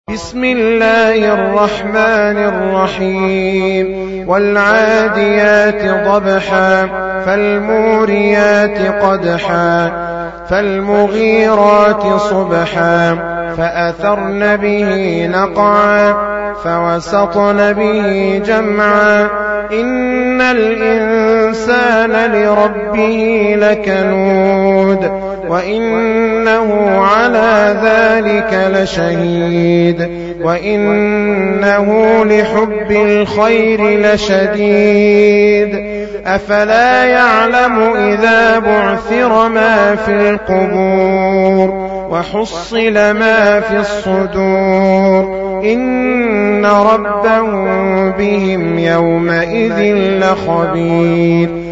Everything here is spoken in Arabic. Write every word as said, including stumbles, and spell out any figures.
بسم الله الرحمن الرحيم والعاديات ضبحا فالموريات قدحا فالمغيرات صبحا فأثرن به نقعا فوسطن به جمعا إن الإنسان لربه لكنود وإنه على ذلك لشهيد وإنه لحب الخير لشديد أفلا يعلم إذا بعثر ما في القبور وحصل ما في الصدور إن ربهم بهم يومئذ لخبير